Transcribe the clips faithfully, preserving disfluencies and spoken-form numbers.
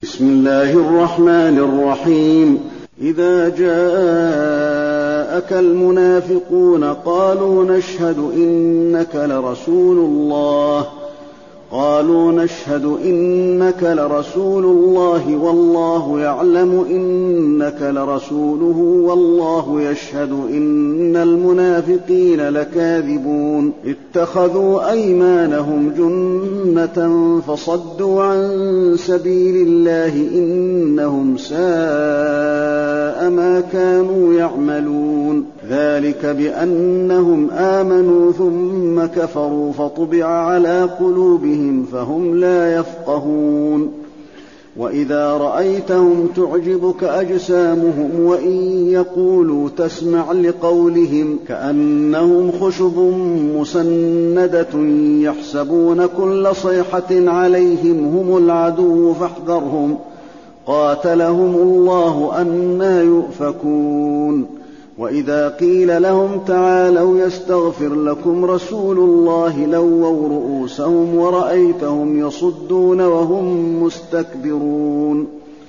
بسم الله الرحمن الرحيم. إذا جاءك المنافقون قالوا نشهد إنك لرسول الله قالوا نشهد إنك لرسول الله والله يعلم إنك لرسوله والله يشهد إن المنافقين لكاذبون. اتخذوا أيمانهم جنة فصدوا عن سبيل الله إنهم ساء ما كانوا يعملون. ذلك بأنهم آمنوا ثم كفروا فطبع على قلوبهم فهم لا يفقهون. وإذا رأيتهم تعجبك أجسامهم وإن يقولوا تسمع لقولهم كأنهم خشب مسندة يحسبون كل صيحة عليهم هم العدو فاحذرهم قاتلهم الله أنى يؤفكون. وإذا قيل لهم تعالوا يستغفر لكم رسول الله لووا رؤوسهم ورأيتهم يصدون وهم مستكبرون.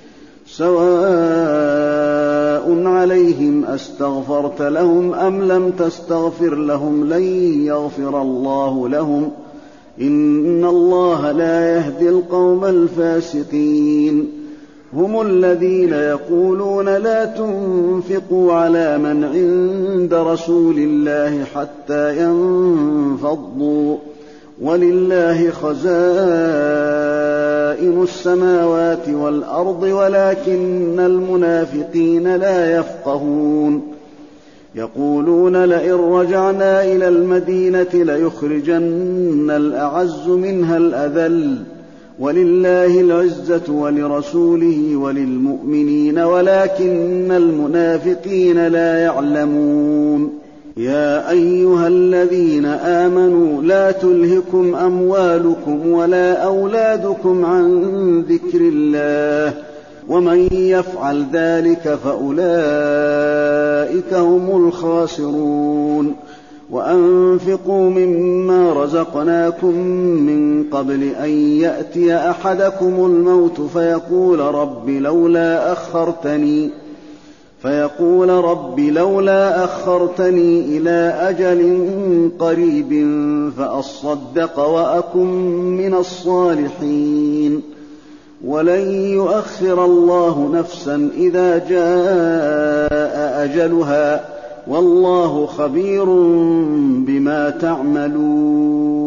سواء عليهم أستغفرت لهم أم لم تستغفر لهم لن يغفر الله لهم إن الله لا يهدي القوم الفاسقين. هم الذين يقولون لا تنفقوا على من عند رسول الله حتى ينفضوا ولله خزائن السماوات والأرض ولكن المنافقين لا يفقهون. يقولون لئن رجعنا إلى المدينة ليخرجن الأعز منها الأذل ولله العزة ولرسوله وللمؤمنين ولكن المنافقين لا يعلمون. يا أيها الذين آمنوا لا تلهكم أموالكم ولا أولادكم عن ذكر الله ومن يفعل ذلك فأولئك هم الخاسرون. وأنفقوا مما رزقناكم من قبل أن يأتي أحدكم الموت فيقول رب لولا أخرتني فيقول رب لولا أخرتني إلى أجل قريب فأصدق وأكن من الصالحين. ولن يؤخر الله نفسا إذا جاء أجلها والله خبير بما تعملون.